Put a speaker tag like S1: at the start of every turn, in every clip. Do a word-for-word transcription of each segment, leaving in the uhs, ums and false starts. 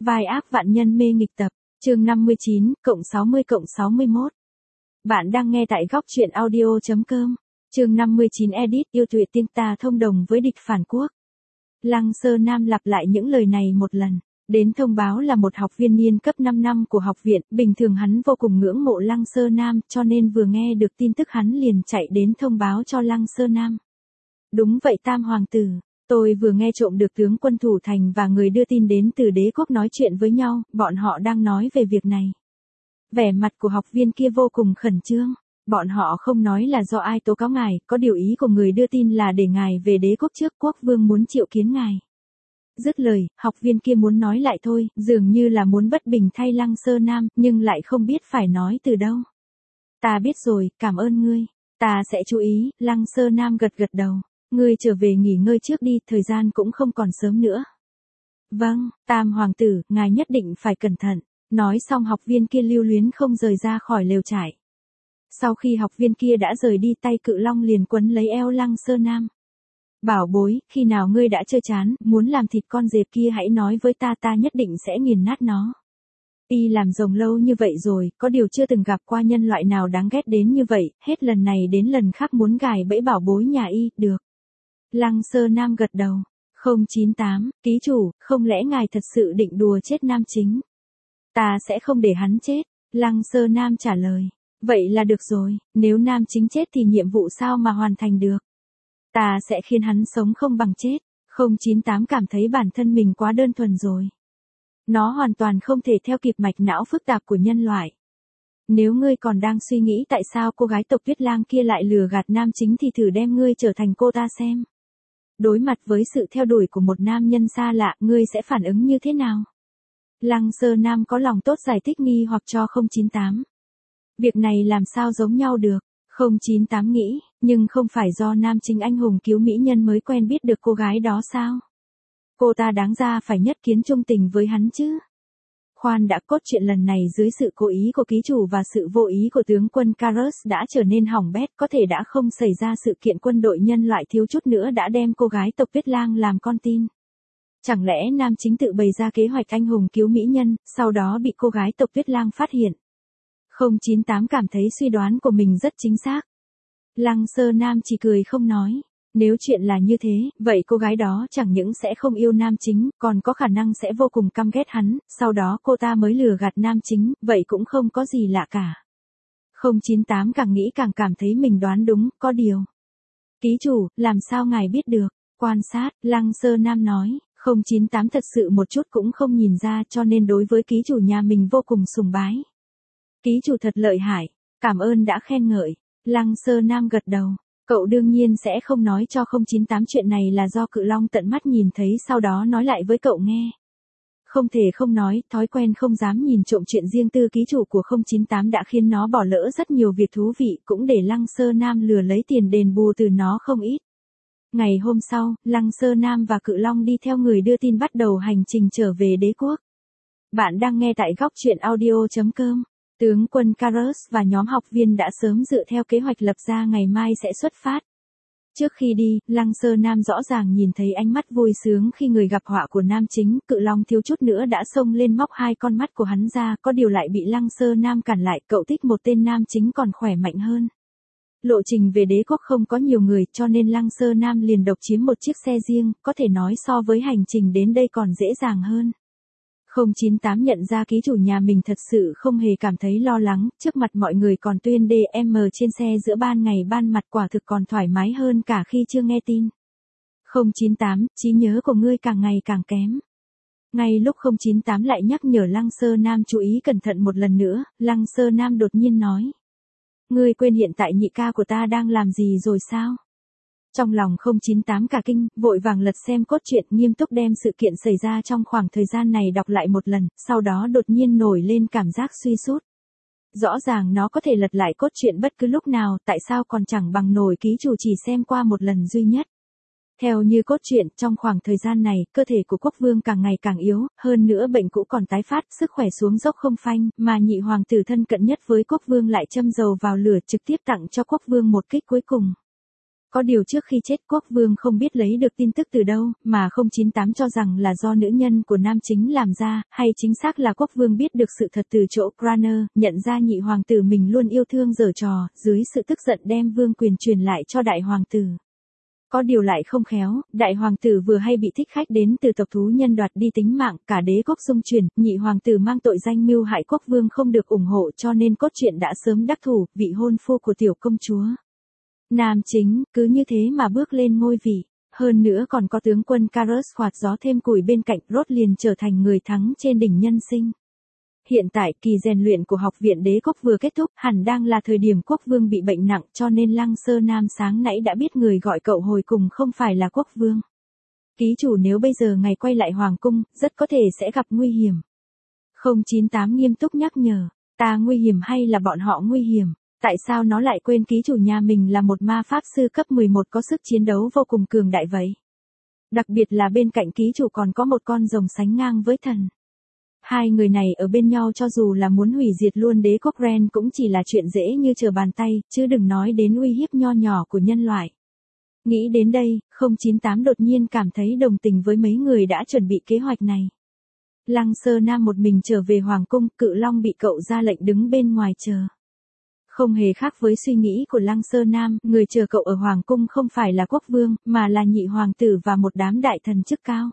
S1: Vai ác vạn nhân mê nghịch tập, chương năm mươi chín, cộng sáu mươi cộng sáu mươi mốt. Bạn đang nghe tại góc truyện audio chấm com. Chương năm mươi chín edit yêu tuyệt tiên ta thông đồng với địch phản quốc. Lăng Sơ Nam lặp lại những lời này một lần. Đến thông báo là một học viên niên cấp năm năm của học viện, bình thường hắn vô cùng ngưỡng mộ Lăng Sơ Nam, cho nên vừa nghe được tin tức hắn liền chạy đến thông báo cho Lăng Sơ Nam. Đúng vậy Tam Hoàng tử, tôi vừa nghe trộm được tướng quân thủ thành và người đưa tin đến từ đế quốc nói chuyện với nhau, bọn họ đang nói về việc này. Vẻ mặt của học viên kia vô cùng khẩn trương. Bọn họ không nói là do ai tố cáo ngài, có điều ý của người đưa tin là để ngài về đế quốc trước, quốc vương muốn triệu kiến ngài. Dứt lời, học viên kia muốn nói lại thôi, dường như là muốn bất bình thay Lăng Sơ Nam, nhưng lại không biết phải nói từ đâu. Ta biết rồi, cảm ơn ngươi. Ta sẽ chú ý. Lăng Sơ Nam gật gật đầu. Ngươi trở về nghỉ ngơi trước đi, thời gian cũng không còn sớm nữa. Vâng, Tam Hoàng tử, ngài nhất định phải cẩn thận. Nói xong học viên kia lưu luyến không rời ra khỏi lều trại. Sau khi học viên kia đã rời đi, tay Cự Long liền quấn lấy eo Lăng Sơ Nam. Bảo bối, khi nào ngươi đã chơi chán, muốn làm thịt con dẹp kia hãy nói với ta, ta nhất định sẽ nghiền nát nó. Y làm rồng lâu như vậy rồi, có điều chưa từng gặp qua nhân loại nào đáng ghét đến như vậy, hết lần này đến lần khác muốn gài bẫy bảo bối nhà Y, được. Lăng Sơ Nam gật đầu. không chín tám, ký chủ, không lẽ ngài thật sự định đùa chết Nam Chính? Ta sẽ không để hắn chết. Lăng Sơ Nam trả lời. Vậy là được rồi, nếu Nam Chính chết thì nhiệm vụ sao mà hoàn thành được? Ta sẽ khiến hắn sống không bằng chết. không chín tám cảm thấy bản thân mình quá đơn thuần rồi. Nó hoàn toàn không thể theo kịp mạch não phức tạp của nhân loại. Nếu ngươi còn đang suy nghĩ tại sao cô gái tộc Tuyết Lang kia lại lừa gạt Nam Chính thì thử đem ngươi trở thành cô ta xem. Đối mặt với sự theo đuổi của một nam nhân xa lạ, ngươi sẽ phản ứng như thế nào? Lăng Sơ Nam có lòng tốt giải thích nghi hoặc cho không chín tám. Việc này làm sao giống nhau được? không chín tám nghĩ, nhưng không phải do Nam Chính anh hùng cứu mỹ nhân mới quen biết được cô gái đó sao? Cô ta đáng ra phải nhất kiến trung tình với hắn chứ. Khoan đã, cốt truyện lần này dưới sự cố ý của ký chủ và sự vô ý của tướng quân Karus đã trở nên hỏng bét, có thể đã không xảy ra sự kiện quân đội nhân loại thiếu chút nữa đã đem cô gái tộc Tuyết Lang làm con tin. Chẳng lẽ Nam Chính tự bày ra kế hoạch anh hùng cứu mỹ nhân, sau đó bị cô gái tộc Tuyết Lang phát hiện? không chín tám cảm thấy suy đoán của mình rất chính xác. Lăng Sơ Nam chỉ cười không nói. Nếu chuyện là như thế, vậy cô gái đó chẳng những sẽ không yêu Nam Chính, còn có khả năng sẽ vô cùng căm ghét hắn, sau đó cô ta mới lừa gạt Nam Chính, vậy cũng không có gì lạ cả. không chín tám càng nghĩ càng cảm thấy mình đoán đúng, có điều. Ký chủ, làm sao ngài biết được? Quan sát, Lăng Sơ Nam nói, không chín tám thật sự một chút cũng không nhìn ra, cho nên đối với ký chủ nhà mình vô cùng sùng bái. Ký chủ thật lợi hại, cảm ơn đã khen ngợi. Lăng Sơ Nam gật đầu. Cậu đương nhiên sẽ không nói cho không chín tám chuyện này là do Cự Long tận mắt nhìn thấy, sau đó nói lại với cậu nghe. Không thể không nói, thói quen không dám nhìn trộm chuyện riêng tư ký chủ của không chín tám đã khiến nó bỏ lỡ rất nhiều việc thú vị, cũng để Lăng Sơ Nam lừa lấy tiền đền bù từ nó không ít. Ngày hôm sau, Lăng Sơ Nam và Cự Long đi theo người đưa tin bắt đầu hành trình trở về đế quốc. Bạn đang nghe tại góc truyện audio chấm com. Tướng quân Karus và nhóm học viên đã sớm dựa theo kế hoạch lập ra ngày mai sẽ xuất phát. Trước khi đi, Lăng Sơ Nam rõ ràng nhìn thấy ánh mắt vui sướng khi người gặp họa của Nam Chính, Cự Long thiếu chút nữa đã xông lên móc hai con mắt của hắn ra, có điều lại bị Lăng Sơ Nam cản lại, cậu thích một tên Nam Chính còn khỏe mạnh hơn. Lộ trình về đế quốc không có nhiều người, cho nên Lăng Sơ Nam liền độc chiếm một chiếc xe riêng, có thể nói so với hành trình đến đây còn dễ dàng hơn. không chín tám nhận ra ký chủ nhà mình thật sự không hề cảm thấy lo lắng, trước mặt mọi người còn tuyên đê em trên xe giữa ban ngày ban mặt, quả thực còn thoải mái hơn cả khi chưa nghe tin. không chín tám, trí nhớ của ngươi càng ngày càng kém. Ngay lúc không chín tám lại nhắc nhở Lăng Sơ Nam chú ý cẩn thận một lần nữa, Lăng Sơ Nam đột nhiên nói. Ngươi quên hiện tại nhị ca của ta đang làm gì rồi sao? Trong lòng không chín tám cả kinh, vội vàng lật xem cốt truyện, nghiêm túc đem sự kiện xảy ra trong khoảng thời gian này đọc lại một lần, sau đó đột nhiên nổi lên cảm giác suy sút. Rõ ràng nó có thể lật lại cốt truyện bất cứ lúc nào, tại sao còn chẳng bằng nổi ký chủ chỉ xem qua một lần duy nhất. Theo như cốt truyện, trong khoảng thời gian này, cơ thể của quốc vương càng ngày càng yếu, hơn nữa bệnh cũ còn tái phát, sức khỏe xuống dốc không phanh, mà nhị hoàng tử thân cận nhất với quốc vương lại châm dầu vào lửa, trực tiếp tặng cho quốc vương một kích cuối cùng. Có điều trước khi chết quốc vương không biết lấy được tin tức từ đâu, mà không chín tám cho rằng là do nữ nhân của nam chính làm ra, hay chính xác là quốc vương biết được sự thật từ chỗ Cranner, nhận ra nhị hoàng tử mình luôn yêu thương giở trò, dưới sự tức giận đem vương quyền truyền lại cho đại hoàng tử. Có điều lại không khéo, đại hoàng tử vừa hay bị thích khách đến từ tộc thú nhân đoạt đi tính mạng, cả đế quốc xung chuyển, nhị hoàng tử mang tội danh mưu hại quốc vương không được ủng hộ cho nên cốt truyện đã sớm đắc thủ, vị hôn phu của tiểu công chúa. Nam chính, cứ như thế mà bước lên ngôi vị. Hơn nữa còn có tướng quân Carus quạt gió thêm củi bên cạnh, Rốt liền trở thành người thắng trên đỉnh nhân sinh. Hiện tại kỳ rèn luyện của học viện đế quốc vừa kết thúc, hẳn đang là thời điểm quốc vương bị bệnh nặng cho nên Lăng Sơ Nam sáng nãy đã biết người gọi cậu hồi cùng không phải là quốc vương. Ký chủ nếu bây giờ ngày quay lại hoàng cung, rất có thể sẽ gặp nguy hiểm. không chín tám nghiêm túc nhắc nhở, ta nguy hiểm hay là bọn họ nguy hiểm? Tại sao nó lại quên ký chủ nhà mình là một ma pháp sư cấp mười một có sức chiến đấu vô cùng cường đại vậy? Đặc biệt là bên cạnh ký chủ còn có một con rồng sánh ngang với thần. Hai người này ở bên nhau cho dù là muốn hủy diệt luôn đế quốc Ren cũng chỉ là chuyện dễ như trở bàn tay, chứ đừng nói đến uy hiếp nho nhỏ của nhân loại. Nghĩ đến đây, không chín tám đột nhiên cảm thấy đồng tình với mấy người đã chuẩn bị kế hoạch này. Lăng Sơ Nam một mình trở về hoàng cung, Cự Long bị cậu ra lệnh đứng bên ngoài chờ. Không hề khác với suy nghĩ của Lăng Sơ Nam, người chờ cậu ở hoàng cung không phải là quốc vương, mà là nhị hoàng tử và một đám đại thần chức cao.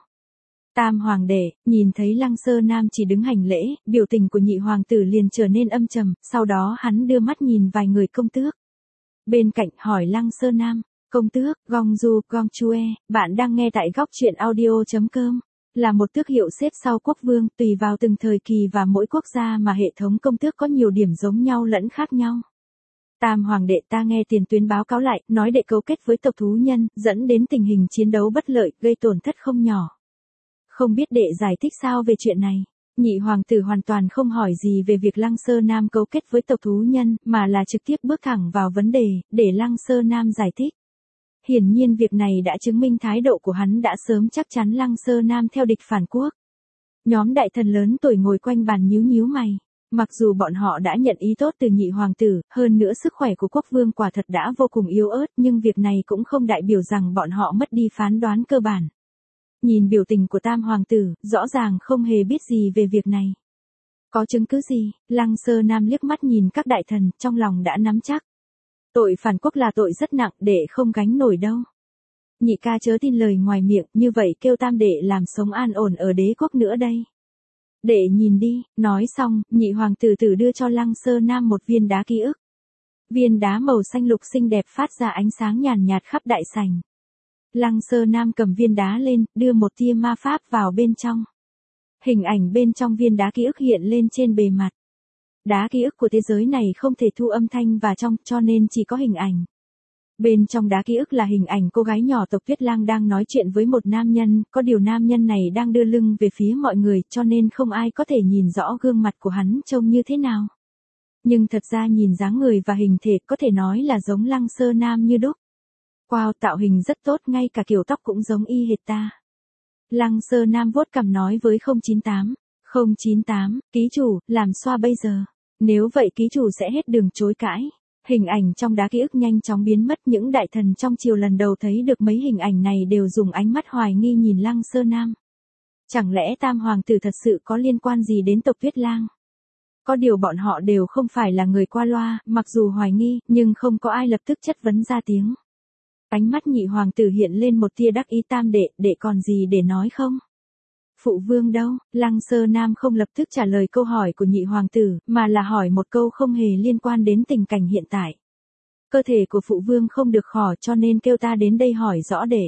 S1: Tam hoàng đệ, nhìn thấy Lăng Sơ Nam chỉ đứng hành lễ, biểu tình của nhị hoàng tử liền trở nên âm trầm, sau đó hắn đưa mắt nhìn vài người công tước. Bên cạnh hỏi Lăng Sơ Nam, công tước, Gongju, Gongchue, bạn đang nghe tại góc truyện audio chấm com. Là một tước hiệu xếp sau quốc vương, tùy vào từng thời kỳ và mỗi quốc gia mà hệ thống công tước có nhiều điểm giống nhau lẫn khác nhau. Tam hoàng đệ, ta nghe tiền tuyến báo cáo lại, nói đệ cấu kết với tộc thú nhân, dẫn đến tình hình chiến đấu bất lợi, gây tổn thất không nhỏ. Không biết đệ giải thích sao về chuyện này? Nhị hoàng tử hoàn toàn không hỏi gì về việc Lăng Sơ Nam cấu kết với tộc thú nhân, mà là trực tiếp bước thẳng vào vấn đề, để Lăng Sơ Nam giải thích. Hiển nhiên việc này đã chứng minh thái độ của hắn đã sớm chắc chắn Lăng Sơ Nam theo địch phản quốc. Nhóm đại thần lớn tuổi ngồi quanh bàn nhíu nhíu mày. Mặc dù bọn họ đã nhận ý tốt từ nhị hoàng tử, hơn nữa sức khỏe của quốc vương quả thật đã vô cùng yếu ớt, nhưng việc này cũng không đại biểu rằng bọn họ mất đi phán đoán cơ bản. Nhìn biểu tình của tam hoàng tử, rõ ràng không hề biết gì về việc này. Có chứng cứ gì? Lăng Sơ Nam liếc mắt nhìn các đại thần, trong lòng đã nắm chắc. Tội phản quốc là tội rất nặng, đệ không gánh nổi đâu. Nhị ca chớ tin lời ngoài miệng, như vậy kêu tam đệ làm sống an ổn ở đế quốc nữa đây. Đệ nhìn đi, nói xong, nhị hoàng tử tử đưa cho Lăng Sơ Nam một viên đá ký ức. Viên đá màu xanh lục xinh đẹp phát ra ánh sáng nhàn nhạt khắp đại sảnh. Lăng Sơ Nam cầm viên đá lên, đưa một tia ma pháp vào bên trong. Hình ảnh bên trong viên đá ký ức hiện lên trên bề mặt. Đá ký ức của thế giới này không thể thu âm thanh và trong, cho nên chỉ có hình ảnh. Bên trong đá ký ức là hình ảnh cô gái nhỏ tộc Tuyết Lang đang nói chuyện với một nam nhân, có điều nam nhân này đang đưa lưng về phía mọi người cho nên không ai có thể nhìn rõ gương mặt của hắn trông như thế nào. Nhưng thật ra nhìn dáng người và hình thể có thể nói là giống Lăng Sơ Nam như đúc. Wow, tạo hình rất tốt, ngay cả kiểu tóc cũng giống y hệt ta. Lăng Sơ Nam vuốt cằm nói với không chín tám. không chín tám, ký chủ, làm xoa bây giờ. Nếu vậy ký chủ sẽ hết đường chối cãi. Hình ảnh trong đá ký ức nhanh chóng biến mất, những đại thần trong triều lần đầu thấy được mấy hình ảnh này đều dùng ánh mắt hoài nghi nhìn Lăng Sơ Nam. Chẳng lẽ tam hoàng tử thật sự có liên quan gì đến tộc Tuyết Lang? Có điều bọn họ đều không phải là người qua loa, mặc dù hoài nghi, nhưng không có ai lập tức chất vấn ra tiếng. Ánh mắt nhị hoàng tử hiện lên một tia đắc ý, tam đệ, đệ còn gì để nói không? Phụ vương đâu? Lăng Sơ Nam không lập tức trả lời câu hỏi của nhị hoàng tử, mà là hỏi một câu không hề liên quan đến tình cảnh hiện tại. Cơ thể của phụ vương không được khỏi cho nên kêu ta đến đây hỏi rõ để.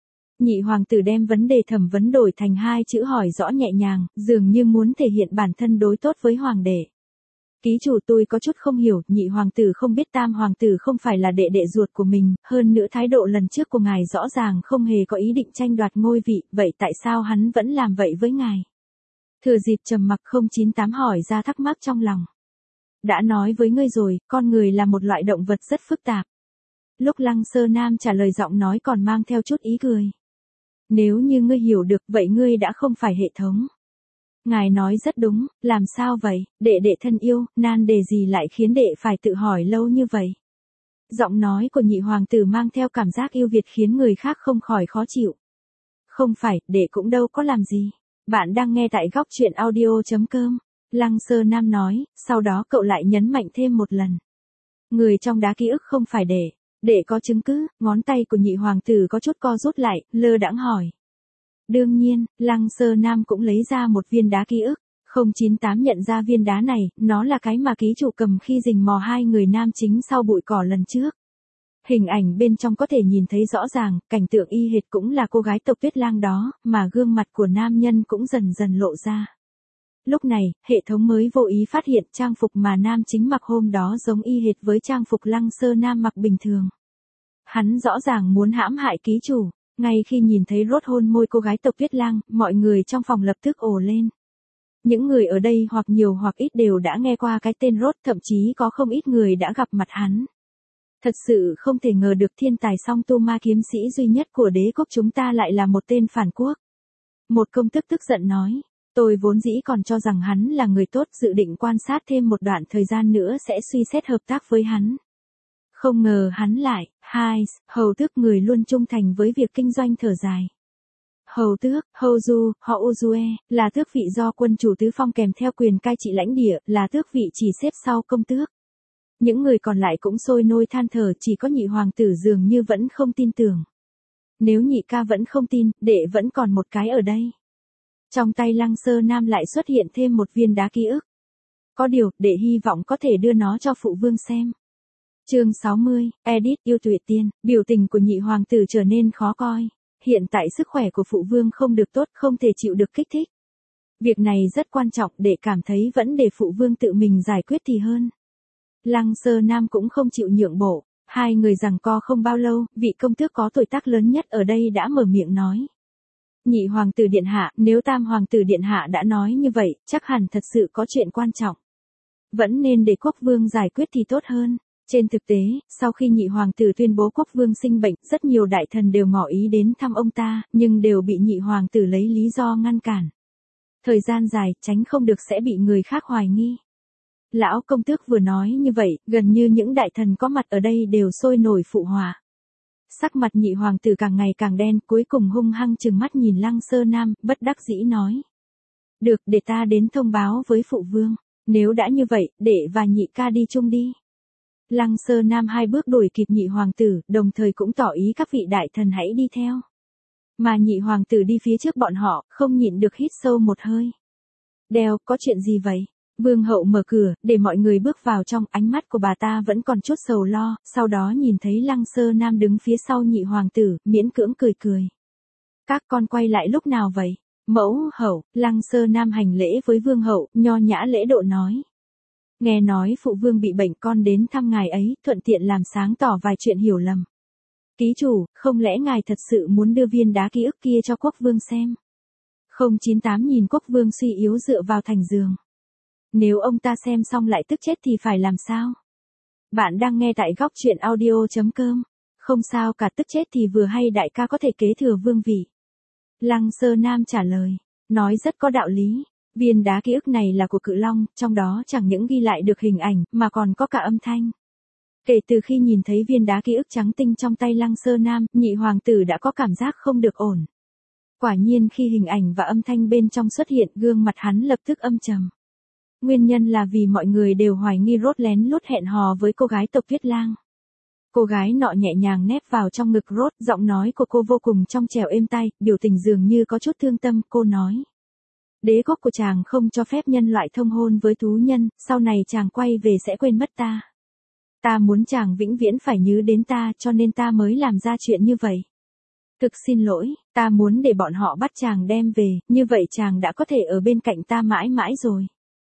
S1: Nhị hoàng tử đem vấn đề thẩm vấn đổi thành hai chữ hỏi rõ nhẹ nhàng, dường như muốn thể hiện bản thân đối tốt với hoàng đệ. Ký chủ, tôi có chút không hiểu, nhị hoàng tử không biết tam hoàng tử không phải là đệ đệ ruột của mình, hơn nữa thái độ lần trước của ngài rõ ràng không hề có ý định tranh đoạt ngôi vị, vậy tại sao hắn vẫn làm vậy với ngài? Thừa dịp trầm mặc không chín tám hỏi ra thắc mắc trong lòng. Đã nói với ngươi rồi, con người là một loại động vật rất phức tạp. Lúc Lăng Sơ Nam trả lời giọng nói còn mang theo chút ý cười. Nếu như ngươi hiểu được, vậy ngươi đã không phải hệ thống. Ngài nói rất đúng, làm sao vậy, đệ đệ thân yêu, nan đề gì lại khiến đệ phải tự hỏi lâu như vậy? Giọng nói của nhị hoàng tử mang theo cảm giác yêu Việt khiến người khác không khỏi khó chịu. Không phải, đệ cũng đâu có làm gì. Bạn đang nghe tại góc truyện audio.com. Lăng Sơ Nam nói, sau đó cậu lại nhấn mạnh thêm một lần. Người trong đá ký ức không phải đệ. Đệ có chứng cứ, ngón tay của nhị hoàng tử có chút co rút lại, lơ đãng hỏi. Đương nhiên, Lăng Sơ Nam cũng lấy ra một viên đá ký ức. không chín tám nhận ra viên đá này, nó là cái mà ký chủ cầm khi rình mò hai người nam chính sau bụi cỏ lần trước. Hình ảnh bên trong có thể nhìn thấy rõ ràng, cảnh tượng y hệt cũng là cô gái tộc Tuyết Lang đó, mà gương mặt của nam nhân cũng dần dần lộ ra. Lúc này, hệ thống mới vô ý phát hiện trang phục mà nam chính mặc hôm đó giống y hệt với trang phục Lăng Sơ Nam mặc bình thường. Hắn rõ ràng muốn hãm hại ký chủ, ngay khi nhìn thấy Rốt hôn môi cô gái tộc Tuyết Lang, mọi người trong phòng lập tức ồ lên. Những người ở đây hoặc nhiều hoặc ít đều đã nghe qua cái tên Rốt, thậm chí có không ít người đã gặp mặt hắn. Thật sự không thể ngờ được thiên tài song tu ma kiếm sĩ duy nhất của đế quốc chúng ta lại là một tên phản quốc. Một công tước tức giận nói, tôi vốn dĩ còn cho rằng hắn là người tốt, dự định quan sát thêm một đoạn thời gian nữa sẽ suy xét hợp tác với hắn. Không ngờ hắn lại, hai, hầu tước người luôn trung thành với việc kinh doanh thở dài. Hầu tước, hầu du, họ Uzue, là tước vị do quân chủ tứ phong kèm theo quyền cai trị lãnh địa, là tước vị chỉ xếp sau công tước. Những người còn lại cũng sôi nôi than thở, chỉ có nhị hoàng tử dường như vẫn không tin tưởng. Nếu nhị ca vẫn không tin, đệ vẫn còn một cái ở đây. Trong tay Lăng Sơ Nam lại xuất hiện thêm một viên đá ký ức. Có điều, đệ hy vọng có thể đưa nó cho phụ vương xem. Chương sáu mươi, Edit yêu tuệ tiên, biểu tình của nhị hoàng tử trở nên khó coi. Hiện tại sức khỏe của phụ vương không được tốt, không thể chịu được kích thích. Việc này rất quan trọng, để cảm thấy vẫn để phụ vương tự mình giải quyết thì hơn. Lăng Sơ Nam cũng không chịu nhượng bộ, hai người giằng co không bao lâu, vị công tước có tuổi tác lớn nhất ở đây đã mở miệng nói. Nhị hoàng tử điện hạ, nếu tam hoàng tử điện hạ đã nói như vậy, chắc hẳn thật sự có chuyện quan trọng. Vẫn nên để quốc vương giải quyết thì tốt hơn. Trên thực tế, sau khi nhị hoàng tử tuyên bố quốc vương sinh bệnh, rất nhiều đại thần đều ngỏ ý đến thăm ông ta, nhưng đều bị nhị hoàng tử lấy lý do ngăn cản. Thời gian dài, tránh không được sẽ bị người khác hoài nghi. Lão công tước vừa nói như vậy, gần như những đại thần có mặt ở đây đều sôi nổi phụ họa. Sắc mặt nhị hoàng tử càng ngày càng đen, cuối cùng hung hăng trừng mắt nhìn Lăng Sơ Nam, bất đắc dĩ nói. Được, để ta đến thông báo với phụ vương, nếu đã như vậy, đệ và nhị ca đi chung đi. Lăng Sơ Nam hai bước đuổi kịp nhị hoàng tử, đồng thời cũng tỏ ý các vị đại thần hãy đi theo. Mà nhị hoàng tử đi phía trước bọn họ, không nhịn được hít sâu một hơi. Đeo, có chuyện gì vậy? Vương hậu mở cửa, để mọi người bước vào trong, ánh mắt của bà ta vẫn còn chút sầu lo, sau đó nhìn thấy Lăng Sơ Nam đứng phía sau nhị hoàng tử, miễn cưỡng cười cười. Các con quay lại lúc nào vậy? Mẫu, hậu, Lăng Sơ Nam hành lễ với vương hậu, nho nhã lễ độ nói. Nghe nói phụ vương bị bệnh, con đến thăm ngài ấy, thuận tiện làm sáng tỏ vài chuyện hiểu lầm. Ký chủ, không lẽ ngài thật sự muốn đưa viên đá ký ức kia cho quốc vương xem? không chín tám nhìn quốc vương suy yếu dựa vào thành giường. Nếu ông ta xem xong lại tức chết thì phải làm sao? Bạn đang nghe tại góc truyện audio.com. Không sao cả, tức chết thì vừa hay đại ca có thể kế thừa vương vị. Lăng Sơ Nam trả lời, nói rất có đạo lý. Viên đá ký ức này là của Cự Long, trong đó chẳng những ghi lại được hình ảnh, mà còn có cả âm thanh. Kể từ khi nhìn thấy viên đá ký ức trắng tinh trong tay Lăng Sơ Nam, nhị hoàng tử đã có cảm giác không được ổn. Quả nhiên khi hình ảnh và âm thanh bên trong xuất hiện, gương mặt hắn lập tức âm trầm. Nguyên nhân là vì mọi người đều hoài nghi Rốt lén lút hẹn hò với cô gái tộc Tuyết Lang. Cô gái nọ nhẹ nhàng nép vào trong ngực Rốt, giọng nói của cô vô cùng trong trẻo êm tai, biểu tình dường như có chút thương tâm, cô nói. Đế quốc của chàng không cho phép nhân loại thông hôn với thú nhân, sau này chàng quay về sẽ quên mất ta. Ta muốn chàng vĩnh viễn phải nhớ đến ta, cho nên ta mới làm ra chuyện như vậy. Thực xin lỗi, ta muốn để bọn họ bắt chàng đem về, như vậy chàng đã có thể ở bên cạnh ta mãi mãi rồi.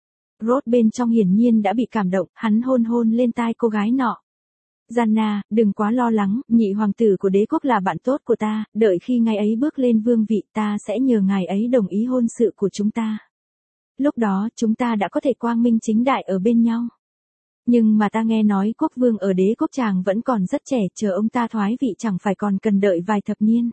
S1: Rốt bên trong hiển nhiên đã bị cảm động, hắn hôn hôn lên tai cô gái nọ. Gianna, đừng quá lo lắng, nhị hoàng tử của đế quốc là bạn tốt của ta, đợi khi ngài ấy bước lên vương vị ta sẽ nhờ ngài ấy đồng ý hôn sự của chúng ta. Lúc đó chúng ta đã có thể quang minh chính đại ở bên nhau. Nhưng mà ta nghe nói quốc vương ở đế quốc chàng vẫn còn rất trẻ, chờ ông ta thoái vị chẳng phải còn cần đợi vài thập niên.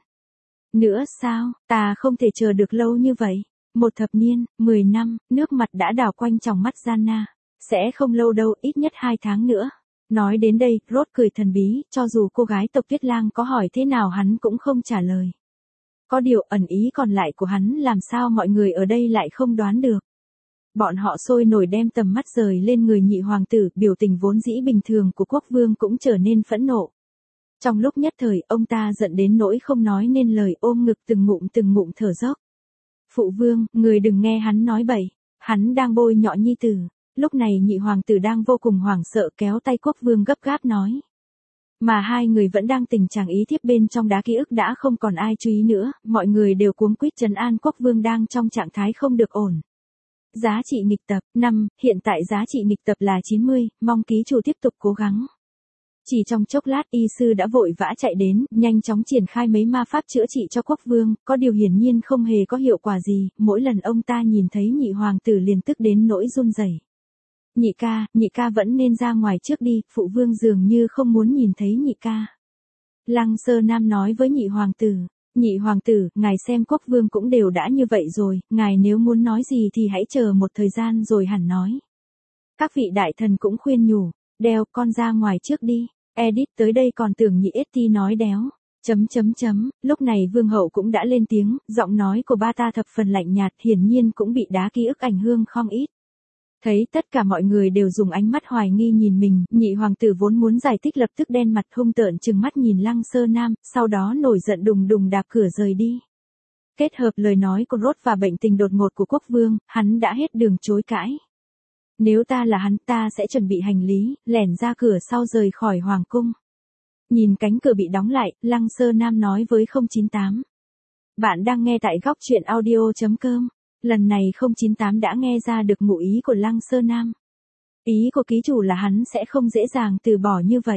S1: Nữa sao, ta không thể chờ được lâu như vậy. Một thập niên, mười năm, nước mặt đã đảo quanh tròng mắt Gianna. Sẽ không lâu đâu, ít nhất hai tháng nữa. Nói đến đây, Rốt cười thần bí, cho dù cô gái tộc Tuyết Lang có hỏi thế nào hắn cũng không trả lời. Có điều ẩn ý còn lại của hắn làm sao mọi người ở đây lại không đoán được. Bọn họ sôi nổi đem tầm mắt rời lên người nhị hoàng tử, biểu tình vốn dĩ bình thường của quốc vương cũng trở nên phẫn nộ. Trong lúc nhất thời, ông ta giận đến nỗi không nói nên lời, ôm ngực từng ngụm từng ngụm thở dốc. Phụ vương, người đừng nghe hắn nói bậy, hắn đang bôi nhọ nhi tử. Lúc này nhị hoàng tử đang vô cùng hoảng sợ kéo tay quốc vương gấp gáp nói. Mà hai người vẫn đang tình trạng ý thiếp bên trong đá ký ức đã không còn ai chú ý nữa, mọi người đều cuống quýt trấn an quốc vương đang trong trạng thái không được ổn. Giá trị nghịch tập, năm, hiện tại giá trị nghịch tập là chín mươi, mong ký chủ tiếp tục cố gắng. Chỉ trong chốc lát y sư đã vội vã chạy đến, nhanh chóng triển khai mấy ma pháp chữa trị cho quốc vương, có điều hiển nhiên không hề có hiệu quả gì, mỗi lần ông ta nhìn thấy nhị hoàng tử liền tức đến nỗi run rẩy. Nhị ca, nhị ca vẫn nên ra ngoài trước đi, phụ vương dường như không muốn nhìn thấy nhị ca. Lăng Sơ Nam nói với nhị hoàng tử, nhị hoàng tử, ngài xem quốc vương cũng đều đã như vậy rồi, ngài nếu muốn nói gì thì hãy chờ một thời gian rồi hẳn nói. Các vị đại thần cũng khuyên nhủ, đeo con ra ngoài trước đi, Edith tới đây còn tưởng nhị Etty nói đéo. Chấm chấm chấm, lúc này vương hậu cũng đã lên tiếng, giọng nói của ba ta thập phần lạnh nhạt, hiển nhiên cũng bị đá ký ức ảnh hưởng không ít. Thấy tất cả mọi người đều dùng ánh mắt hoài nghi nhìn mình, nhị hoàng tử vốn muốn giải thích lập tức đen mặt hung tợn trừng mắt nhìn Lăng Sơ Nam, sau đó nổi giận đùng đùng đạp cửa rời đi. Kết hợp lời nói của Rốt và bệnh tình đột ngột của quốc vương, hắn đã hết đường chối cãi. Nếu ta là hắn ta sẽ chuẩn bị hành lý, lẻn ra cửa sau rời khỏi hoàng cung. Nhìn cánh cửa bị đóng lại, Lăng Sơ Nam nói với không chín tám. Bạn đang nghe tại góc truyện audio chấm com. Lần này không chín tám đã nghe ra được ngụ ý của Lăng Sơ Nam. Ý của ký chủ là hắn sẽ không dễ dàng từ bỏ như vậy.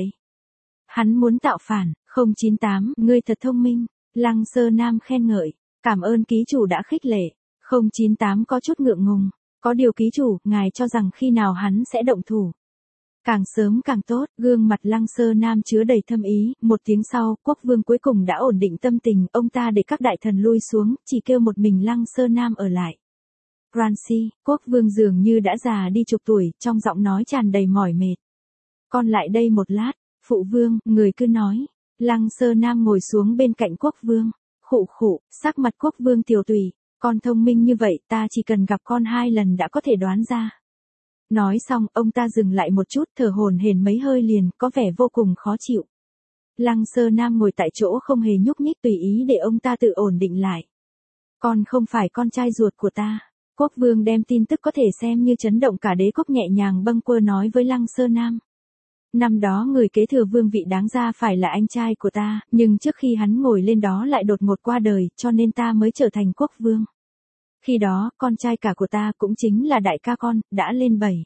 S1: Hắn muốn tạo phản, không chín tám, ngươi thật thông minh. Lăng Sơ Nam khen ngợi, cảm ơn ký chủ đã khích lệ. không chín tám có chút ngượng ngùng, có điều ký chủ, ngài cho rằng khi nào hắn sẽ động thủ. Càng sớm càng tốt, gương mặt Lăng Sơ Nam chứa đầy thâm ý, một tiếng sau, quốc vương cuối cùng đã ổn định tâm tình, ông ta để các đại thần lui xuống, chỉ kêu một mình Lăng Sơ Nam ở lại. Francis, quốc vương dường như đã già đi chục tuổi, trong giọng nói tràn đầy mỏi mệt. Con lại đây một lát, phụ vương, người cứ nói. Lăng Sơ Nam ngồi xuống bên cạnh quốc vương, khụ khụ, sắc mặt quốc vương tiều tùy, con thông minh như vậy, ta chỉ cần gặp con hai lần đã có thể đoán ra. Nói xong, ông ta dừng lại một chút, thở hổn hển mấy hơi liền, có vẻ vô cùng khó chịu. Lăng Sơ Nam ngồi tại chỗ không hề nhúc nhích, tùy ý để ông ta tự ổn định lại. Con không phải con trai ruột của ta. Quốc vương đem tin tức có thể xem như chấn động cả đế quốc nhẹ nhàng bâng quơ nói với Lăng Sơ Nam. Năm đó người kế thừa vương vị đáng ra phải là anh trai của ta, nhưng trước khi hắn ngồi lên đó lại đột ngột qua đời, cho nên ta mới trở thành quốc vương. Khi đó, con trai cả của ta cũng chính là đại ca con, đã lên bảy.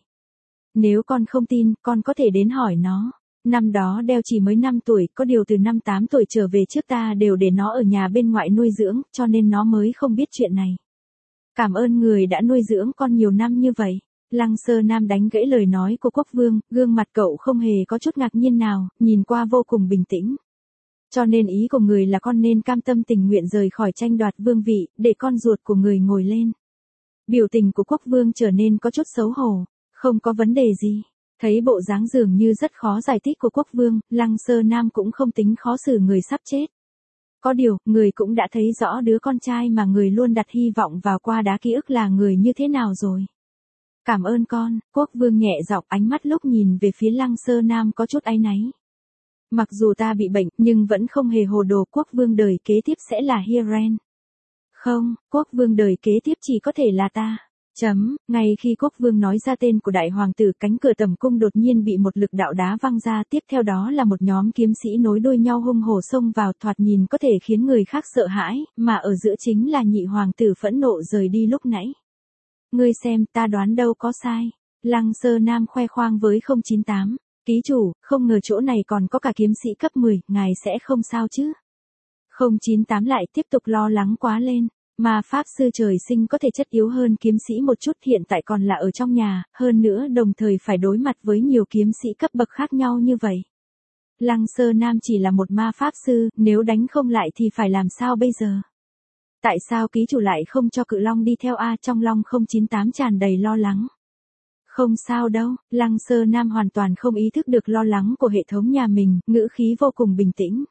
S1: Nếu con không tin, con có thể đến hỏi nó. Năm đó Đeo chỉ mới năm tuổi, có điều từ năm tám tuổi trở về trước ta đều để nó ở nhà bên ngoại nuôi dưỡng, cho nên nó mới không biết chuyện này. Cảm ơn người đã nuôi dưỡng con nhiều năm như vậy. Lăng Sơ Nam đánh gãy lời nói của quốc vương, gương mặt cậu không hề có chút ngạc nhiên nào, nhìn qua vô cùng bình tĩnh. Cho nên ý của người là con nên cam tâm tình nguyện rời khỏi tranh đoạt vương vị, để con ruột của người ngồi lên. Biểu tình của quốc vương trở nên có chút xấu hổ, không có vấn đề gì. Thấy bộ dáng dường như rất khó giải thích của quốc vương, Lăng Sơ Nam cũng không tính khó xử người sắp chết. Có điều, người cũng đã thấy rõ đứa con trai mà người luôn đặt hy vọng vào qua đá ký ức là người như thế nào rồi. Cảm ơn con, quốc vương nhẹ giọng, ánh mắt lúc nhìn về phía Lăng Sơ Nam có chút áy náy. Mặc dù ta bị bệnh, nhưng vẫn không hề hồ đồ, quốc vương đời kế tiếp sẽ là Hiren. Không, quốc vương đời kế tiếp chỉ có thể là ta. Chấm, ngay khi quốc vương nói ra tên của đại hoàng tử, cánh cửa tầm cung đột nhiên bị một lực đạo đá văng ra, tiếp theo đó là một nhóm kiếm sĩ nối đuôi nhau hung hổ xông vào, thoạt nhìn có thể khiến người khác sợ hãi, mà ở giữa chính là nhị hoàng tử phẫn nộ rời đi lúc nãy. Ngươi xem, ta đoán đâu có sai. Lăng Sơ Nam khoe khoang với không chín tám. Ký chủ, không ngờ chỗ này còn có cả kiếm sĩ cấp mười, ngài sẽ không sao chứ? không chín tám lại tiếp tục lo lắng quá lên. Mà pháp sư trời sinh có thể chất yếu hơn kiếm sĩ một chút, hiện tại còn là ở trong nhà, hơn nữa đồng thời phải đối mặt với nhiều kiếm sĩ cấp bậc khác nhau như vậy. Lăng Sơ Nam chỉ là một ma pháp sư, nếu đánh không lại thì phải làm sao bây giờ? Tại sao ký chủ lại không cho cự long đi theo a? Trong lòng không chín tám tràn đầy lo lắng. Không sao đâu, Lăng Sơ Nam hoàn toàn không ý thức được lo lắng của hệ thống nhà mình, ngữ khí vô cùng bình tĩnh.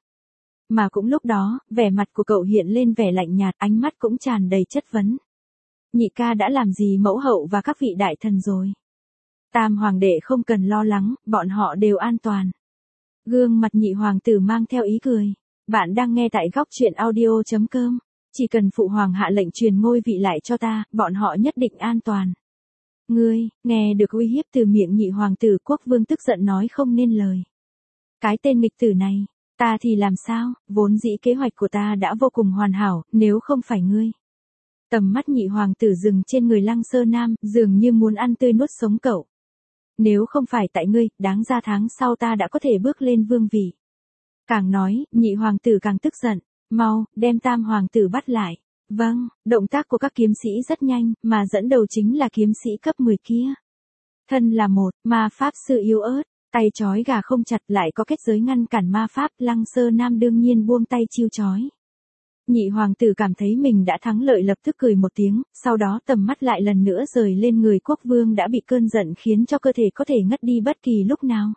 S1: Mà cũng lúc đó, vẻ mặt của cậu hiện lên vẻ lạnh nhạt, ánh mắt cũng tràn đầy chất vấn. Nhị ca đã làm gì mẫu hậu và các vị đại thần rồi? Tam hoàng đệ không cần lo lắng, bọn họ đều an toàn. Gương mặt nhị hoàng tử mang theo ý cười. Bạn đang nghe tại góc truyện audio chấm com. Chỉ cần phụ hoàng hạ lệnh truyền ngôi vị lại cho ta, bọn họ nhất định an toàn. Ngươi, nghe được uy hiếp từ miệng nhị hoàng tử, Quốc Vương tức giận nói không nên lời. Cái tên nghịch tử này, ta thì làm sao, vốn dĩ kế hoạch của ta đã vô cùng hoàn hảo, nếu không phải ngươi. Tầm mắt nhị hoàng tử dừng trên người Lăng Sơ Nam, dường như muốn ăn tươi nuốt sống cậu. Nếu không phải tại ngươi, đáng ra tháng sau ta đã có thể bước lên vương vị. Càng nói, nhị hoàng tử càng tức giận, mau, đem tam hoàng tử bắt lại. Vâng, động tác của các kiếm sĩ rất nhanh, mà dẫn đầu chính là kiếm sĩ cấp mười kia. Thân là một, ma pháp sư yếu ớt, tay trói gà không chặt, lại có kết giới ngăn cản ma pháp, Lăng Sơ Nam đương nhiên buông tay chiêu trói. Nhị hoàng tử cảm thấy mình đã thắng lợi, lập tức cười một tiếng, sau đó tầm mắt lại lần nữa rời lên người Quốc Vương đã bị cơn giận khiến cho cơ thể có thể ngất đi bất kỳ lúc nào.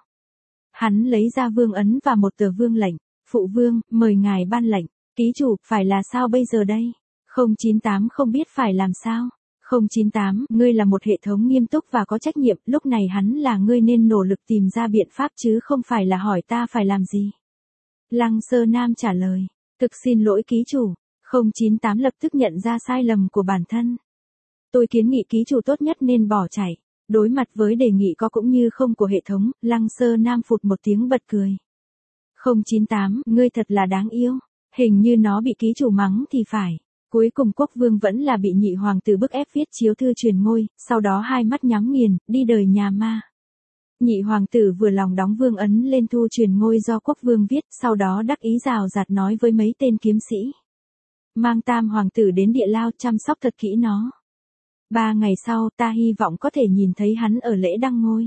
S1: Hắn lấy ra vương ấn và một tờ vương lệnh. Phụ vương, mời ngài ban lệnh. Ký chủ, phải là sao bây giờ đây? không chín tám không biết phải làm sao. không chín tám, ngươi là một hệ thống nghiêm túc và có trách nhiệm, lúc này hắn là ngươi nên nỗ lực tìm ra biện pháp chứ không phải là hỏi ta phải làm gì. Lăng Sơ Nam trả lời, thực xin lỗi ký chủ. không chín tám lập tức nhận ra sai lầm của bản thân. Tôi kiến nghị ký chủ tốt nhất nên bỏ chạy. Đối mặt với đề nghị có cũng như không của hệ thống, Lăng Sơ Nam phụt một tiếng bật cười. không chín tám, ngươi thật là đáng yêu. Hình như nó bị ký chủ mắng thì phải. Cuối cùng Quốc Vương vẫn là bị nhị hoàng tử bức ép viết chiếu thư truyền ngôi, sau đó hai mắt nhắm nghiền, đi đời nhà ma. Nhị hoàng tử vừa lòng đóng vương ấn lên thu truyền ngôi do Quốc Vương viết, sau đó đắc ý rào rạt nói với mấy tên kiếm sĩ. Mang tam hoàng tử đến địa lao chăm sóc thật kỹ nó. Ba ngày sau ta hy vọng có thể nhìn thấy hắn ở lễ đăng ngôi.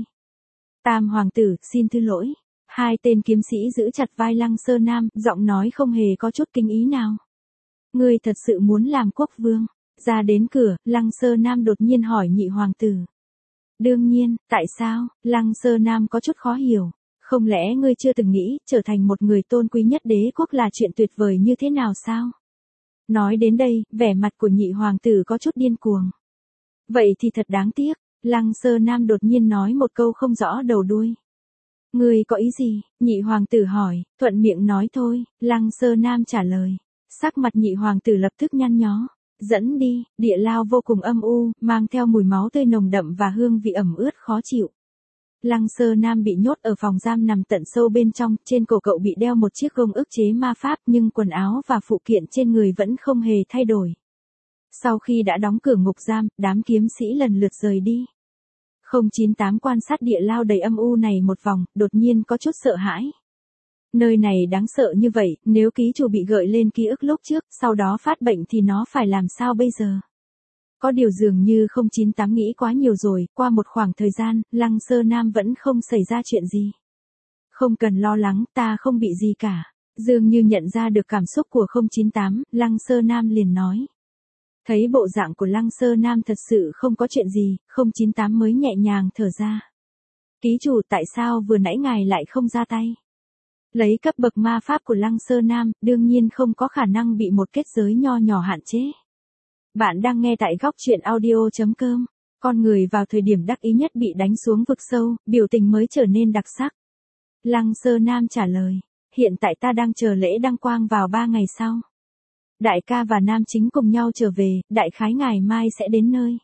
S1: Tam hoàng tử, xin thứ lỗi. Hai tên kiếm sĩ giữ chặt vai Lăng Sơ Nam, giọng nói không hề có chút kinh ý nào. Ngươi thật sự muốn làm quốc vương? Ra đến cửa, Lăng Sơ Nam đột nhiên hỏi nhị hoàng tử. Đương nhiên, tại sao? Lăng Sơ Nam có chút khó hiểu. Không lẽ ngươi chưa từng nghĩ, trở thành một người tôn quý nhất đế quốc là chuyện tuyệt vời như thế nào sao? Nói đến đây, vẻ mặt của nhị hoàng tử có chút điên cuồng. Vậy thì thật đáng tiếc, Lăng Sơ Nam đột nhiên nói một câu không rõ đầu đuôi. Ngươi có ý gì? Nhị hoàng tử hỏi, thuận miệng nói thôi, Lăng Sơ Nam trả lời. Sắc mặt nhị hoàng tử lập tức nhăn nhó. Dẫn đi, địa lao vô cùng âm u, mang theo mùi máu tươi nồng đậm và hương vị ẩm ướt khó chịu. Lăng Sơ Nam bị nhốt ở phòng giam nằm tận sâu bên trong, trên cổ cậu bị đeo một chiếc gông ức chế ma pháp nhưng quần áo và phụ kiện trên người vẫn không hề thay đổi. Sau khi đã đóng cửa ngục giam, đám kiếm sĩ lần lượt rời đi. không chín tám quan sát địa lao đầy âm u này một vòng, đột nhiên có chút sợ hãi. Nơi này đáng sợ như vậy, nếu ký chủ bị gợi lên ký ức lúc trước, sau đó phát bệnh thì nó phải làm sao bây giờ? Có điều dường như không chín tám nghĩ quá nhiều rồi, qua một khoảng thời gian, Lăng Sơ Nam vẫn không xảy ra chuyện gì. Không cần lo lắng, ta không bị gì cả. Dường như nhận ra được cảm xúc của không chín tám, Lăng Sơ Nam liền nói. Thấy bộ dạng của Lăng Sơ Nam thật sự không có chuyện gì, không chín tám mới nhẹ nhàng thở ra. Ký chủ, tại sao vừa nãy ngài lại không ra tay? Lấy cấp bậc ma pháp của Lăng Sơ Nam, đương nhiên không có khả năng bị một kết giới nho nhỏ hạn chế. Bạn đang nghe tại góc truyện audio chấm com. Con người vào thời điểm đắc ý nhất bị đánh xuống vực sâu, biểu tình mới trở nên đặc sắc. Lăng Sơ Nam trả lời, hiện tại ta đang chờ lễ đăng quang vào ba ngày sau. Đại ca và nam chính cùng nhau trở về, đại khái ngày mai sẽ đến nơi.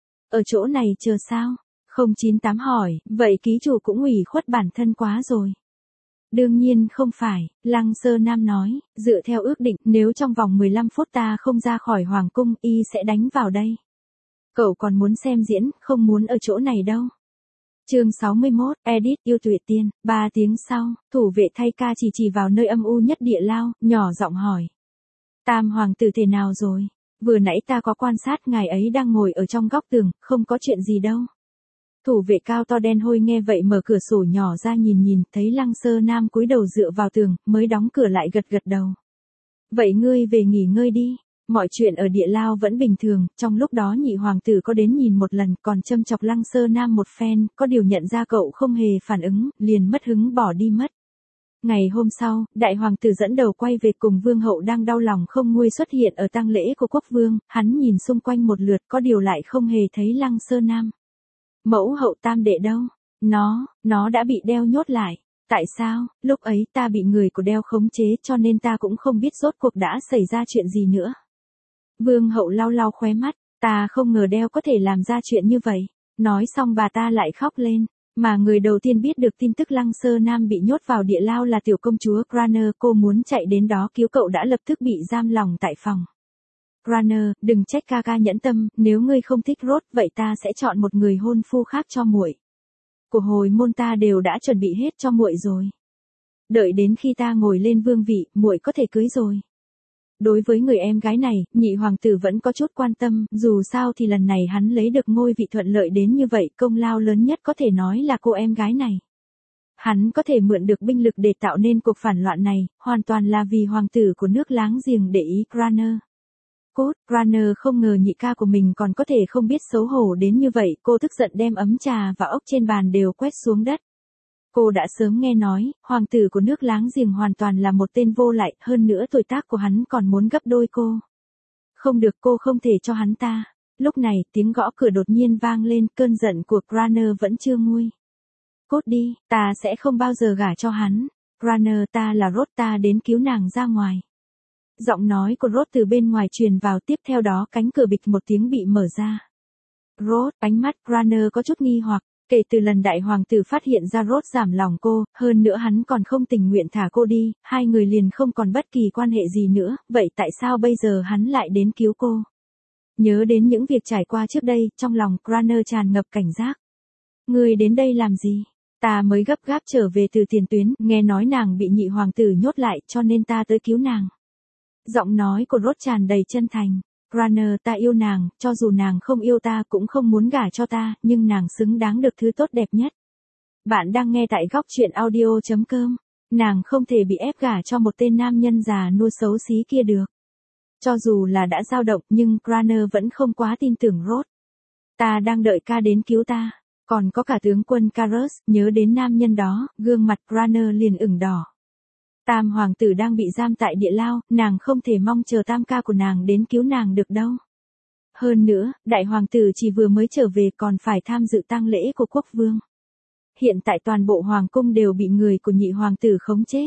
S1: Ở chỗ này chờ sao? không chín tám hỏi, vậy ký chủ cũng ủy khuất bản thân quá rồi. Đương nhiên không phải, Lăng Sơ Nam nói, dựa theo ước định, nếu trong vòng mười lăm phút ta không ra khỏi hoàng cung, y sẽ đánh vào đây. Cậu còn muốn xem diễn, không muốn ở chỗ này đâu. Chương sáu mươi mốt, edit yêu tuyệt tiên, ba tiếng sau, thủ vệ thay ca chỉ chỉ vào nơi âm u nhất địa lao, nhỏ giọng hỏi. Tam hoàng tử thế nào rồi? Vừa nãy ta có quan sát ngài ấy đang ngồi ở trong góc tường, không có chuyện gì đâu. Thủ vệ cao to đen hôi nghe vậy mở cửa sổ nhỏ ra nhìn nhìn, thấy Lăng Sơ Nam cúi đầu dựa vào tường, mới đóng cửa lại gật gật đầu. Vậy ngươi về nghỉ ngơi đi. Mọi chuyện ở địa lao vẫn bình thường, trong lúc đó nhị hoàng tử có đến nhìn một lần còn châm chọc Lăng Sơ Nam một phen, có điều nhận ra cậu không hề phản ứng, liền mất hứng bỏ đi mất. Ngày hôm sau, đại hoàng tử dẫn đầu quay về cùng vương hậu đang đau lòng không nguôi xuất hiện ở tang lễ của quốc vương, hắn nhìn xung quanh một lượt có điều lại không hề thấy Lăng Sơ Nam. Mẫu hậu tam đệ đâu? Nó, nó đã bị đeo nhốt lại. Tại sao? Lúc ấy ta bị người của đeo khống chế cho nên ta cũng không biết rốt cuộc đã xảy ra chuyện gì nữa. Vương hậu lau lau khóe mắt, ta không ngờ đeo có thể làm ra chuyện như vậy. Nói xong bà ta lại khóc lên. Mà người đầu tiên biết được tin tức Lăng Sơ Nam bị nhốt vào địa lao là tiểu công chúa Cranner, cô muốn chạy đến đó cứu cậu đã lập tức bị giam lòng tại phòng. Cranner, đừng trách ca ca nhẫn tâm, nếu ngươi không thích Rốt vậy ta sẽ chọn một người hôn phu khác cho muội. Của hồi môn ta đều đã chuẩn bị hết cho muội rồi. Đợi đến khi ta ngồi lên vương vị, muội có thể cưới rồi. Đối với người em gái này, nhị hoàng tử vẫn có chút quan tâm, dù sao thì lần này hắn lấy được ngôi vị thuận lợi đến như vậy, công lao lớn nhất có thể nói là cô em gái này. Hắn có thể mượn được binh lực để tạo nên cuộc phản loạn này, hoàn toàn là vì hoàng tử của nước láng giềng để ý Cranner. Cốt, Cranner không ngờ nhị ca của mình còn có thể không biết xấu hổ đến như vậy, cô tức giận đem ấm trà và ốc trên bàn đều quét xuống đất. Cô đã sớm nghe nói, hoàng tử của nước láng giềng hoàn toàn là một tên vô lại, hơn nữa tuổi tác của hắn còn muốn gấp đôi cô. Không được, cô không thể cho hắn ta. Lúc này, tiếng gõ cửa đột nhiên vang lên, cơn giận của Cranner vẫn chưa nguôi. Cốt đi, ta sẽ không bao giờ gả cho hắn. Cranner, ta là Rốt, ta đến cứu nàng ra ngoài. Giọng nói của Rốt từ bên ngoài truyền vào, tiếp theo đó cánh cửa bịch một tiếng bị mở ra. Rốt, ánh mắt Cranner có chút nghi hoặc. Kể từ lần đại hoàng tử phát hiện ra Rốt giảm lòng cô, hơn nữa hắn còn không tình nguyện thả cô đi, hai người liền không còn bất kỳ quan hệ gì nữa, vậy tại sao bây giờ hắn lại đến cứu cô? Nhớ đến những việc trải qua trước đây, trong lòng Cranner tràn ngập cảnh giác. Ngươi đến đây làm gì? Ta mới gấp gáp trở về từ tiền tuyến, nghe nói nàng bị nhị hoàng tử nhốt lại cho nên ta tới cứu nàng. Giọng nói của Rốt tràn đầy chân thành. Cranner, ta yêu nàng, cho dù nàng không yêu ta cũng không muốn gả cho ta, nhưng nàng xứng đáng được thứ tốt đẹp nhất. Bạn đang nghe tại góc truyện audio chấm com. Nàng không thể bị ép gả cho một tên nam nhân già nua xấu xí kia được. Cho dù là đã dao động nhưng Cranner vẫn không quá tin tưởng Rốt. Ta đang đợi ca đến cứu ta. Còn có cả tướng quân Carus, nhớ đến nam nhân đó, gương mặt Cranner liền ửng đỏ. Tam hoàng tử đang bị giam tại địa lao, nàng không thể mong chờ tam ca của nàng đến cứu nàng được đâu. Hơn nữa, đại hoàng tử chỉ vừa mới trở về còn phải tham dự tang lễ của quốc vương. Hiện tại toàn bộ hoàng cung đều bị người của nhị hoàng tử khống chế.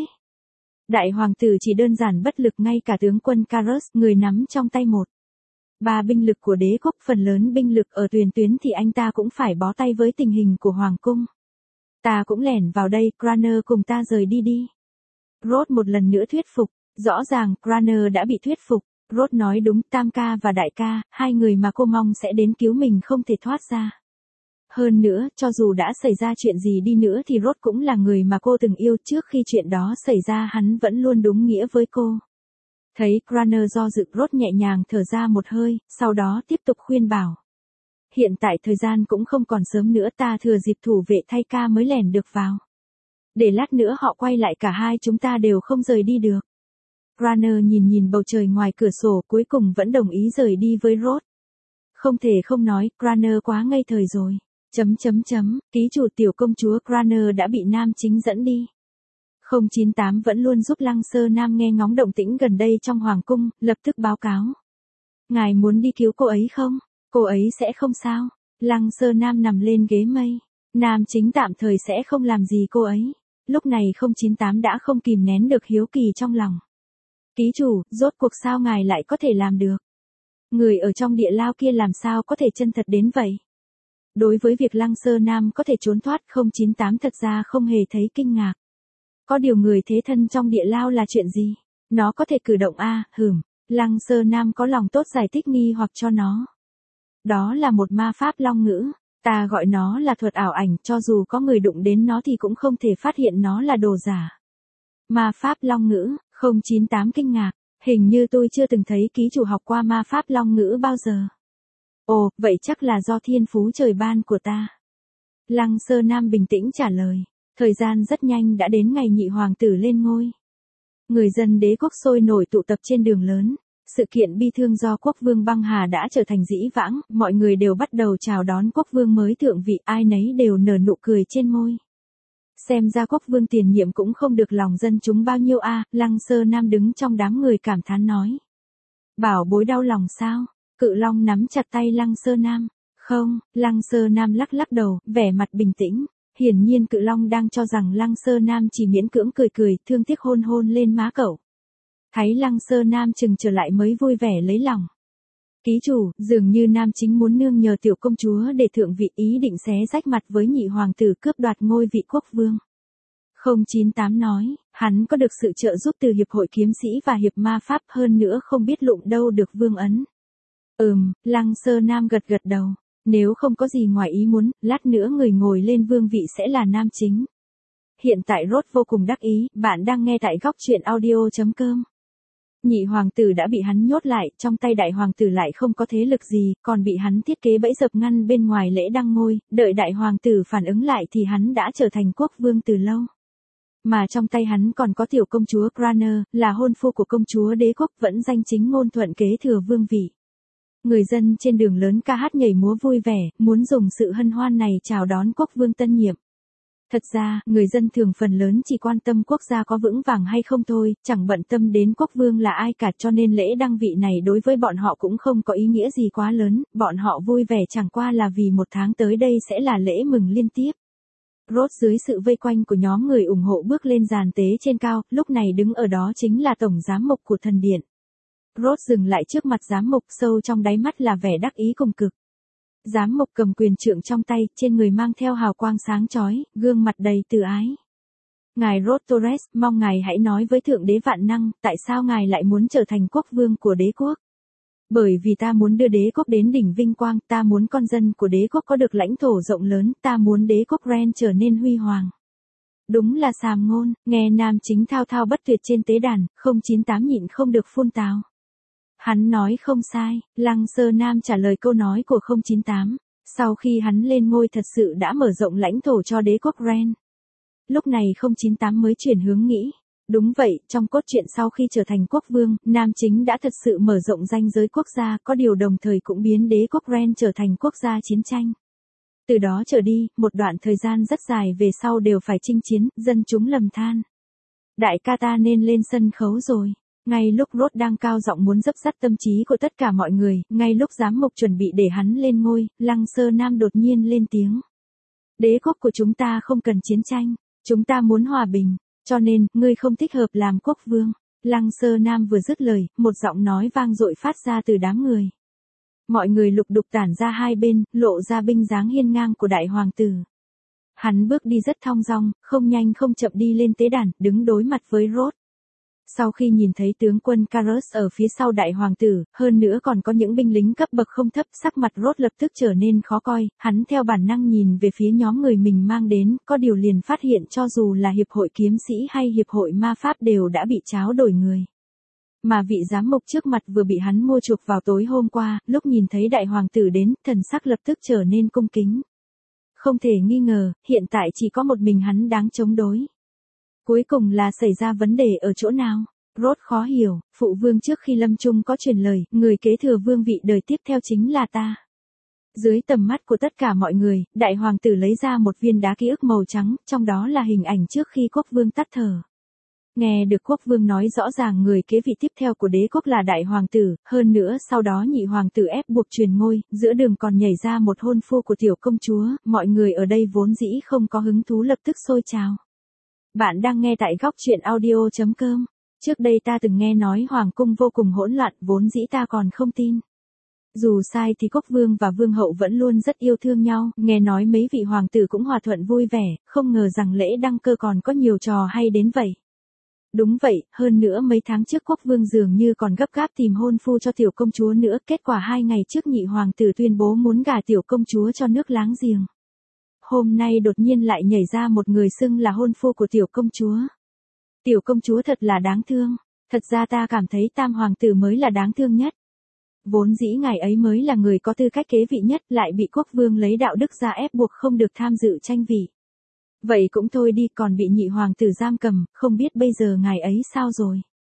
S1: Đại hoàng tử chỉ đơn giản bất lực, ngay cả tướng quân Carus, người nắm trong tay một. Ba binh lực của đế quốc, phần lớn binh lực ở tiền tuyến thì anh ta cũng phải bó tay với tình hình của hoàng cung. Ta cũng lẻn vào đây, Cranner cùng ta rời đi đi. Rốt một lần nữa thuyết phục, rõ ràng Cranner đã bị thuyết phục, Rốt nói đúng, tam ca và đại ca, hai người mà cô mong sẽ đến cứu mình không thể thoát ra. Hơn nữa, cho dù đã xảy ra chuyện gì đi nữa thì Rốt cũng là người mà cô từng yêu, trước khi chuyện đó xảy ra hắn vẫn luôn đúng nghĩa với cô. Thấy Cranner do dự, Rốt nhẹ nhàng thở ra một hơi, sau đó tiếp tục khuyên bảo. Hiện tại thời gian cũng không còn sớm nữa, ta thừa dịp thủ vệ thay ca mới lẻn được vào. Để lát nữa họ quay lại cả hai chúng ta đều không rời đi được. Cranner nhìn nhìn bầu trời ngoài cửa sổ, cuối cùng vẫn đồng ý rời đi với Rốt. Không thể không nói, Cranner quá ngây thời rồi. Chấm chấm chấm, ký chủ tiểu công chúa Cranner đã bị nam chính dẫn đi. không chín tám vẫn luôn giúp Lăng Sơ Nam nghe ngóng động tĩnh gần đây trong hoàng cung, lập tức báo cáo. Ngài muốn đi cứu cô ấy không? Cô ấy sẽ không sao. Lăng Sơ Nam nằm lên ghế mây. Nam chính tạm thời sẽ không làm gì cô ấy. Lúc này không chín tám đã không kìm nén được hiếu kỳ trong lòng. Ký chủ, rốt cuộc sao ngài lại có thể làm được? Người ở trong địa lao kia làm sao có thể chân thật đến vậy? Đối với việc Lăng Sơ Nam có thể trốn thoát, không chín tám thật ra không hề thấy kinh ngạc. Có điều người thế thân trong địa lao là chuyện gì? Nó có thể cử động a, à, hửm. Lăng Sơ Nam có lòng tốt giải thích nghi hoặc cho nó. Đó là một ma pháp long ngữ. Ta gọi nó là thuật ảo ảnh, cho dù có người đụng đến nó thì cũng không thể phát hiện nó là đồ giả. Ma pháp long ngữ, không chín tám kinh ngạc, hình như tôi chưa từng thấy ký chủ học qua ma pháp long ngữ bao giờ. Ồ, vậy chắc là do thiên phú trời ban của ta. Lăng Sơ Nam bình tĩnh trả lời, thời gian rất nhanh đã đến ngày nhị hoàng tử lên ngôi. Người dân đế quốc sôi nổi tụ tập trên đường lớn, Sự kiện bi thương do quốc vương băng hà đã trở thành dĩ vãng, mọi người đều bắt đầu chào đón quốc vương mới thượng vị, ai nấy đều nở nụ cười trên môi. Xem ra quốc vương tiền nhiệm cũng không được lòng dân chúng bao nhiêu a, Lăng Sơ Nam đứng trong đám người cảm thán nói. Bảo bối đau lòng sao? Cự Long nắm chặt tay Lăng Sơ Nam. Không, Lăng Sơ Nam lắc lắc đầu, vẻ mặt bình tĩnh. Hiển nhiên Cự Long đang cho rằng Lăng Sơ Nam chỉ miễn cưỡng cười cười, thương tiếc hôn hôn lên má cậu. Thấy Lăng Sơ Nam chừng trở lại mới vui vẻ lấy lòng. Ký chủ, dường như Nam chính muốn nương nhờ tiểu công chúa để thượng vị, ý định xé rách mặt với nhị hoàng tử cướp đoạt ngôi vị quốc vương. không chín tám nói, hắn có được sự trợ giúp từ hiệp hội kiếm sĩ và hiệp ma pháp, hơn nữa không biết lụng đâu được vương ấn. Ừm, Lăng Sơ Nam gật gật đầu. Nếu không có gì ngoài ý muốn, lát nữa người ngồi lên vương vị sẽ là nam chính. Hiện tại Rốt vô cùng đắc ý, bạn đang nghe tại góc truyện audio chấm com. Nhị hoàng tử đã bị hắn nhốt lại, trong tay đại hoàng tử lại không có thế lực gì, còn bị hắn thiết kế bẫy dập ngăn bên ngoài lễ đăng ngôi, đợi đại hoàng tử phản ứng lại thì hắn đã trở thành quốc vương từ lâu. Mà trong tay hắn còn có tiểu công chúa Cranner, là hôn phu của công chúa đế quốc, vẫn danh chính ngôn thuận kế thừa vương vị. Người dân trên đường lớn ca hát nhảy múa vui vẻ, muốn dùng sự hân hoan này chào đón quốc vương tân nhiệm. Thật ra, người dân thường phần lớn chỉ quan tâm quốc gia có vững vàng hay không thôi, chẳng bận tâm đến quốc vương là ai cả, cho nên lễ đăng vị này đối với bọn họ cũng không có ý nghĩa gì quá lớn, bọn họ vui vẻ chẳng qua là vì một tháng tới đây sẽ là lễ mừng liên tiếp. Rốt dưới sự vây quanh của nhóm người ủng hộ bước lên giàn tế trên cao, lúc này đứng ở đó chính là tổng giám mục của thần điện. Rốt dừng lại trước mặt giám mục, sâu trong đáy mắt là vẻ đắc ý cùng cực. Giám mục cầm quyền trượng trong tay, trên người mang theo hào quang sáng chói, gương mặt đầy từ ái. Ngài Rốt Torres, mong ngài hãy nói với Thượng Đế Vạn Năng, tại sao ngài lại muốn trở thành quốc vương của đế quốc? Bởi vì ta muốn đưa đế quốc đến đỉnh vinh quang, ta muốn con dân của đế quốc có được lãnh thổ rộng lớn, ta muốn đế quốc Ren trở nên huy hoàng. Đúng là sàm ngôn, nghe nam chính thao thao bất tuyệt trên tế đàn, không chín tám nhịn không được phun tào. Hắn nói không sai, Lăng Sơ Nam trả lời câu nói của không chín tám. Sau khi hắn lên ngôi thật sự đã mở rộng lãnh thổ cho đế quốc Ren. Lúc này không chín tám mới chuyển hướng nghĩ. Đúng vậy, trong cốt truyện sau khi trở thành quốc vương, nam chính đã thật sự mở rộng ranh giới quốc gia, có điều đồng thời cũng biến đế quốc Ren trở thành quốc gia chiến tranh. Từ đó trở đi, một đoạn thời gian rất dài về sau đều phải chinh chiến, dân chúng lầm than. Đại ca ta nên lên sân khấu rồi. Ngay lúc Rốt đang cao giọng muốn dấp dắt tâm trí của tất cả mọi người, ngay lúc giám mục chuẩn bị để hắn lên ngôi, Lăng Sơ Nam đột nhiên lên tiếng. Đế quốc của chúng ta không cần chiến tranh, chúng ta muốn hòa bình, cho nên, ngươi không thích hợp làm quốc vương. Lăng Sơ Nam vừa dứt lời, một giọng nói vang dội phát ra từ đám người. Mọi người lục đục tản ra hai bên, lộ ra binh dáng hiên ngang của đại hoàng tử. Hắn bước đi rất thong dong, không nhanh không chậm đi lên tế đàn, đứng đối mặt với Rốt. Sau khi nhìn thấy tướng quân Carus ở phía sau đại hoàng tử, hơn nữa còn có những binh lính cấp bậc không thấp, sắc mặt Rốt lập tức trở nên khó coi, hắn theo bản năng nhìn về phía nhóm người mình mang đến, có điều liền phát hiện cho dù là hiệp hội kiếm sĩ hay hiệp hội ma pháp đều đã bị tráo đổi người. Mà vị giám mục trước mặt vừa bị hắn mua chuộc vào tối hôm qua, lúc nhìn thấy đại hoàng tử đến, thần sắc lập tức trở nên cung kính. Không thể nghi ngờ, hiện tại chỉ có một mình hắn đáng chống đối. Cuối cùng là xảy ra vấn đề ở chỗ nào? Rốt khó hiểu, phụ vương trước khi lâm chung có truyền lời, người kế thừa vương vị đời tiếp theo chính là ta. Dưới tầm mắt của tất cả mọi người, đại hoàng tử lấy ra một viên đá ký ức màu trắng, trong đó là hình ảnh trước khi quốc vương tắt thở. Nghe được quốc vương nói rõ ràng người kế vị tiếp theo của đế quốc là đại hoàng tử, hơn nữa sau đó nhị hoàng tử ép buộc truyền ngôi, giữa đường còn nhảy ra một hôn phu của tiểu công chúa, mọi người ở đây vốn dĩ không có hứng thú lập tức sôi trào. Bạn đang nghe tại góc truyện audio chấm com. Trước đây ta từng nghe nói hoàng cung vô cùng hỗn loạn, vốn dĩ ta còn không tin. Dù sai thì quốc vương và vương hậu vẫn luôn rất yêu thương nhau, nghe nói mấy vị hoàng tử cũng hòa thuận vui vẻ, không ngờ rằng lễ đăng cơ còn có nhiều trò hay đến vậy. Đúng vậy, hơn nữa mấy tháng trước quốc vương dường như còn gấp gáp tìm hôn phu cho tiểu công chúa nữa, kết quả hai ngày trước nhị hoàng tử tuyên bố muốn gả tiểu công chúa cho nước láng giềng. Hôm nay đột nhiên lại nhảy ra một người xưng là hôn phu của tiểu công chúa. Tiểu công chúa thật là đáng thương, thật ra ta cảm thấy tam hoàng tử mới là đáng thương nhất. Vốn dĩ ngài ấy mới là người có tư cách kế vị nhất, lại bị quốc vương lấy đạo đức ra ép buộc không được tham dự tranh vị. Vậy cũng thôi đi, còn bị nhị hoàng tử giam cầm, không biết bây giờ ngài ấy sao rồi.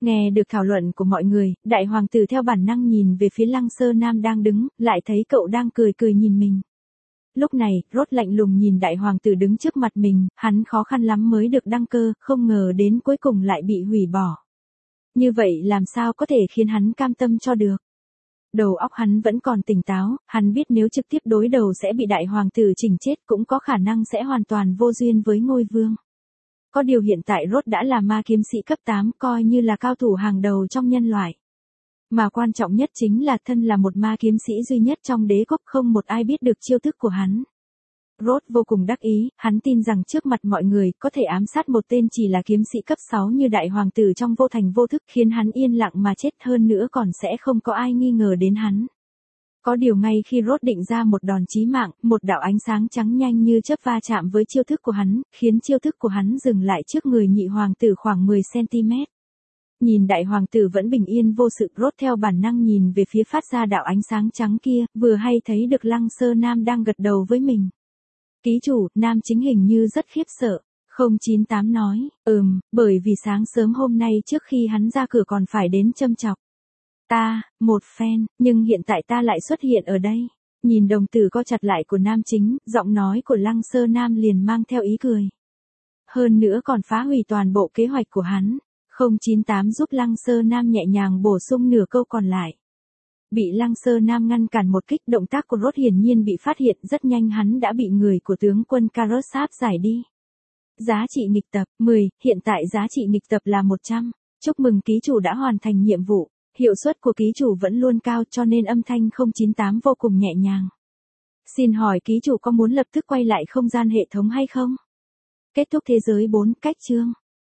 S1: Nghe được thảo luận của mọi người, đại hoàng tử theo bản năng nhìn về phía Lăng Sơ Nam đang đứng, lại thấy cậu đang cười cười nhìn mình. Lúc này, Rốt lạnh lùng nhìn đại hoàng tử đứng trước mặt mình, hắn khó khăn lắm mới được đăng cơ, không ngờ đến cuối cùng lại bị hủy bỏ. Như vậy làm sao có thể khiến hắn cam tâm cho được? Đầu óc hắn vẫn còn tỉnh táo, hắn biết nếu trực tiếp đối đầu sẽ bị đại hoàng tử chỉnh chết, cũng có khả năng sẽ hoàn toàn vô duyên với ngôi vương. Có điều hiện tại Rốt đã là ma kiếm sĩ cấp tám, coi như là cao thủ hàng đầu trong nhân loại. Mà quan trọng nhất chính là thân là một ma kiếm sĩ duy nhất trong đế quốc, không một ai biết được chiêu thức của hắn. Rốt vô cùng đắc ý, hắn tin rằng trước mặt mọi người có thể ám sát một tên chỉ là kiếm sĩ cấp sáu như đại hoàng tử trong vô thành vô thức, khiến hắn yên lặng mà chết, hơn nữa còn sẽ không có ai nghi ngờ đến hắn. Có điều ngay khi Rốt định ra một đòn chí mạng, một đạo ánh sáng trắng nhanh như chớp va chạm với chiêu thức của hắn, khiến chiêu thức của hắn dừng lại trước người nhị hoàng tử khoảng mười xăng ti mét. Nhìn đại hoàng tử vẫn bình yên vô sự, Rốt theo bản năng nhìn về phía phát ra đạo ánh sáng trắng kia, vừa hay thấy được Lăng Sơ Nam đang gật đầu với mình. Ký chủ, Nam chính hình như rất khiếp sợ. không chín tám nói, ừm, bởi vì sáng sớm hôm nay trước khi hắn ra cửa còn phải đến châm chọc ta, một phen, nhưng hiện tại ta lại xuất hiện ở đây. Nhìn đồng tử co chặt lại của Nam chính, giọng nói của Lăng Sơ Nam liền mang theo ý cười. Hơn nữa còn phá hủy toàn bộ kế hoạch của hắn. không chín tám giúp Lăng Sơ Nam nhẹ nhàng bổ sung nửa câu còn lại. Bị Lăng Sơ Nam ngăn cản một kích, động tác của Rốt hiển nhiên bị phát hiện, rất nhanh hắn đã bị người của tướng quân Karasap giải đi. Giá trị nghịch tập, mười, hiện tại giá trị nghịch tập là một trăm. Chúc mừng ký chủ đã hoàn thành nhiệm vụ. Hiệu suất của ký chủ vẫn luôn cao cho nên âm thanh không chín tám vô cùng nhẹ nhàng. Xin hỏi ký chủ có muốn lập tức quay lại không gian hệ thống hay không? Kết thúc thế giới bốn cách chương.